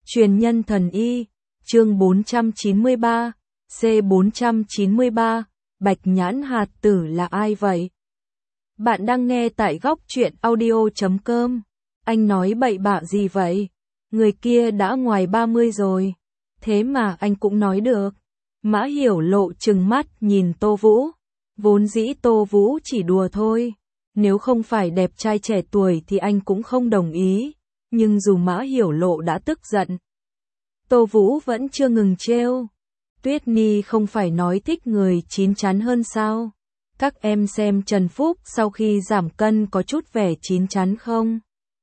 Truyền nhân thần y, chương 493, C493, Bạch Nhãn Hạt Tử là ai vậy? Bạn đang nghe tại góc truyện audio.com. Anh nói bậy bạ gì vậy? Người kia đã ngoài 30 rồi. Thế mà anh cũng nói được. Mã Hiểu Lộ trừng mắt nhìn Tô Vũ. Vốn dĩ Tô Vũ chỉ đùa thôi. Nếu không phải đẹp trai trẻ tuổi thì anh cũng không đồng ý. Nhưng dù Mã Hiểu Lộ đã tức giận, Tô Vũ vẫn chưa ngừng trêu. Tuyết Nhi không phải nói thích người chín chắn hơn sao? Các em xem Trần Phúc sau khi giảm cân có chút vẻ chín chắn không?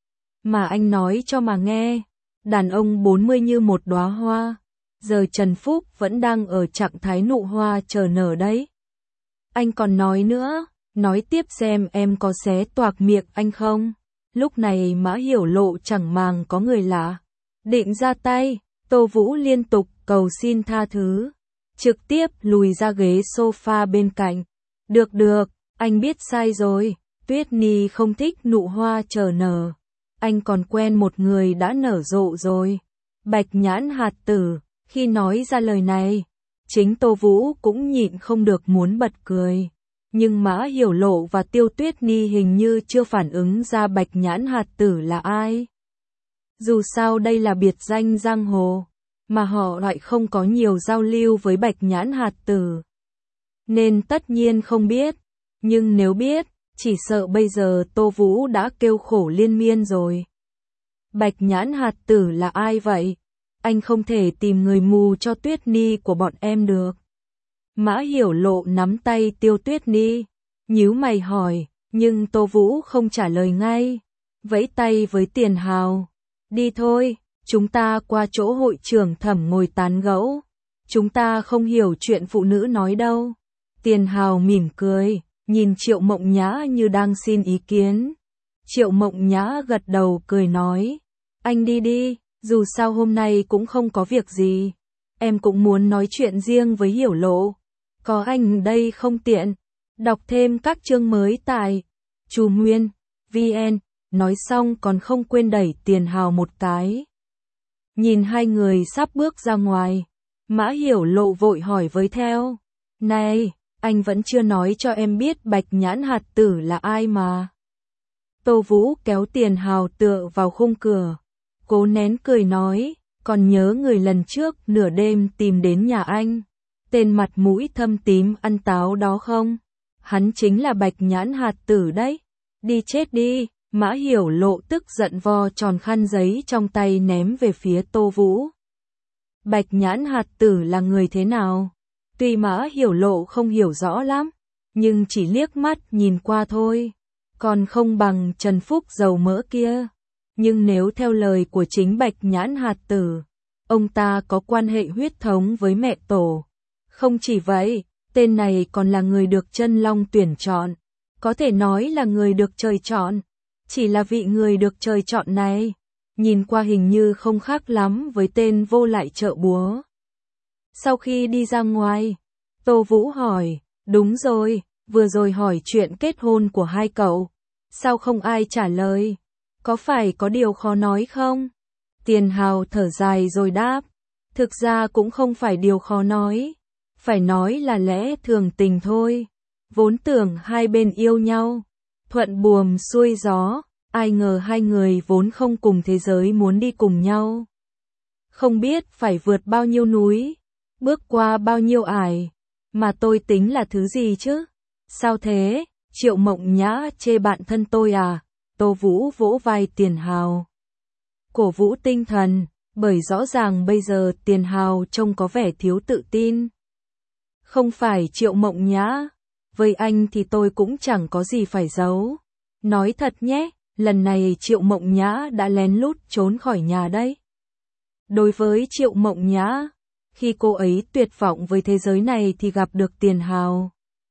Mà anh nói cho mà nghe, đàn ông 40 như một đóa hoa, giờ Trần Phúc vẫn đang ở trạng thái nụ hoa chờ nở đấy. Anh còn nói nữa, nói tiếp xem em có xé toạc miệng anh không? Lúc này Mã Hiểu Lộ chẳng màng có người lạ, định ra tay, Tô Vũ liên tục cầu xin tha thứ, trực tiếp lùi ra ghế sofa bên cạnh. Được, anh biết sai rồi, Tuyết Nhi không thích nụ hoa chờ nở. Anh còn quen một người đã nở rộ rồi. Bạch Nhãn Hạt Tử, khi nói ra lời này, chính Tô Vũ cũng nhịn không được muốn bật cười. Nhưng Mã Hiểu Lộ và Tiêu Tuyết Nhi hình như chưa phản ứng ra Bạch Nhãn Hạt Tử là ai. Dù sao đây là biệt danh giang hồ, mà họ lại không có nhiều giao lưu với Bạch Nhãn Hạt Tử, nên tất nhiên không biết. Nhưng nếu biết, chỉ sợ bây giờ Tô Vũ đã kêu khổ liên miên rồi. Bạch Nhãn Hạt Tử là ai vậy? Anh không thể tìm người mù cho Tuyết Nhi của bọn em được. Mã Hiểu Lộ nắm tay Tiêu Tuyết Nhi, nhíu mày hỏi, nhưng Tô Vũ không trả lời ngay, vẫy tay với Tiền Hào. Đi thôi, chúng ta qua chỗ hội trưởng Thẩm ngồi tán gẫu. Chúng ta không hiểu chuyện phụ nữ nói đâu. Tiền Hào mỉm cười, nhìn Triệu Mộng Nhã như đang xin ý kiến. Triệu Mộng Nhã gật đầu cười nói, anh đi đi, dù sao hôm nay cũng không có việc gì. Em cũng muốn nói chuyện riêng với Hiểu Lộ. Có anh đây không tiện. Đọc thêm các chương mới tại Chu Nguyên VN. Nói xong còn không quên đẩy Tiền Hào một cái. Nhìn hai người sắp bước ra ngoài, Mã Hiểu Lộ vội hỏi với theo, này, anh vẫn chưa nói cho em biết Bạch Nhãn Hạt Tử là ai mà. Tô Vũ kéo Tiền Hào tựa vào khung cửa, cố nén cười nói, còn nhớ người lần trước nửa đêm tìm đến nhà anh, tên mặt mũi thâm tím ăn táo đó không? Hắn chính là Bạch Nhãn Hạt Tử đấy. Đi chết đi. Mã Hiểu Lộ tức giận vo tròn khăn giấy trong tay ném về phía Tô Vũ. Bạch Nhãn Hạt Tử là người thế nào? Tuy Mã Hiểu Lộ không hiểu rõ lắm, nhưng chỉ liếc mắt nhìn qua thôi, còn không bằng Trần Phúc dầu mỡ kia. Nhưng nếu theo lời của chính Bạch Nhãn Hạt Tử, ông ta có quan hệ huyết thống với mẹ tổ. Không chỉ vậy, tên này còn là người được Chân Long tuyển chọn, có thể nói là người được trời chọn. Chỉ là vị người được trời chọn này, nhìn qua hình như không khác lắm với tên vô lại chợ búa. Sau khi đi ra ngoài, Tô Vũ hỏi, đúng rồi, vừa rồi hỏi chuyện kết hôn của hai cậu, sao không ai trả lời? Có phải có điều khó nói không? Tiền Hào thở dài rồi đáp, thực ra cũng không phải điều khó nói, phải nói là lẽ thường tình thôi. Vốn tưởng hai bên yêu nhau, thuận buồm xuôi gió, ai ngờ hai người vốn không cùng thế giới muốn đi cùng nhau. Không biết phải vượt bao nhiêu núi, bước qua bao nhiêu ải, mà tôi tính là thứ gì chứ? Sao thế? Triệu Mộng Nhã chê bạn thân tôi à? Tô Vũ vỗ vai Tiền Hào, cổ vũ tinh thần, bởi rõ ràng bây giờ Tiền Hào trông có vẻ thiếu tự tin. Không phải Triệu Mộng Nhã, với anh thì tôi cũng chẳng có gì phải giấu. Nói thật nhé, lần này Triệu Mộng Nhã đã lén lút trốn khỏi nhà đấy. Đối với Triệu Mộng Nhã, khi cô ấy tuyệt vọng với thế giới này thì gặp được Tiền Hào,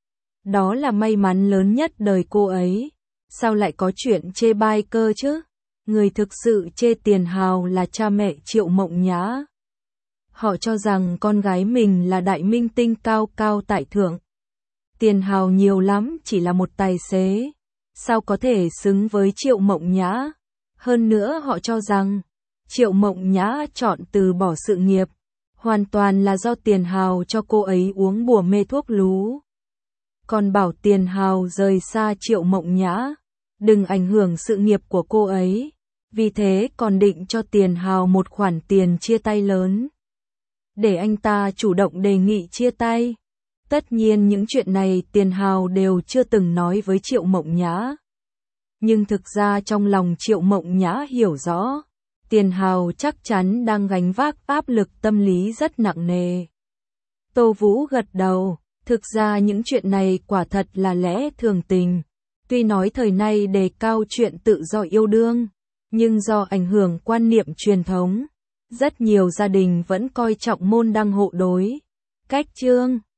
đó là may mắn lớn nhất đời cô ấy. Sao lại có chuyện chê bai cơ chứ? Người thực sự chê Tiền Hào là cha mẹ Triệu Mộng Nhã. Họ cho rằng con gái mình là đại minh tinh cao cao tại thượng. Tiền Hào nhiều lắm chỉ là một tài xế, sao có thể xứng với Triệu Mộng Nhã? Hơn nữa họ cho rằng Triệu Mộng Nhã chọn từ bỏ sự nghiệp, hoàn toàn là do Tiền Hào cho cô ấy uống bùa mê thuốc lú. Còn bảo Tiền Hào rời xa Triệu Mộng Nhã, đừng ảnh hưởng sự nghiệp của cô ấy, vì thế còn định cho Tiền Hào một khoản tiền chia tay lớn. Để anh ta chủ động đề nghị chia tay. Tất nhiên những chuyện này Tiền Hào đều chưa từng nói với Triệu Mộng Nhã. Nhưng thực ra trong lòng Triệu Mộng Nhã hiểu rõ, Tiền Hào chắc chắn đang gánh vác áp lực tâm lý rất nặng nề. Tô Vũ gật đầu, thực ra những chuyện này quả thật là lẽ thường tình. Tuy nói thời nay đề cao chuyện tự do yêu đương, nhưng do ảnh hưởng quan niệm truyền thống, rất nhiều gia đình vẫn coi trọng môn đăng hộ đối. Cách chương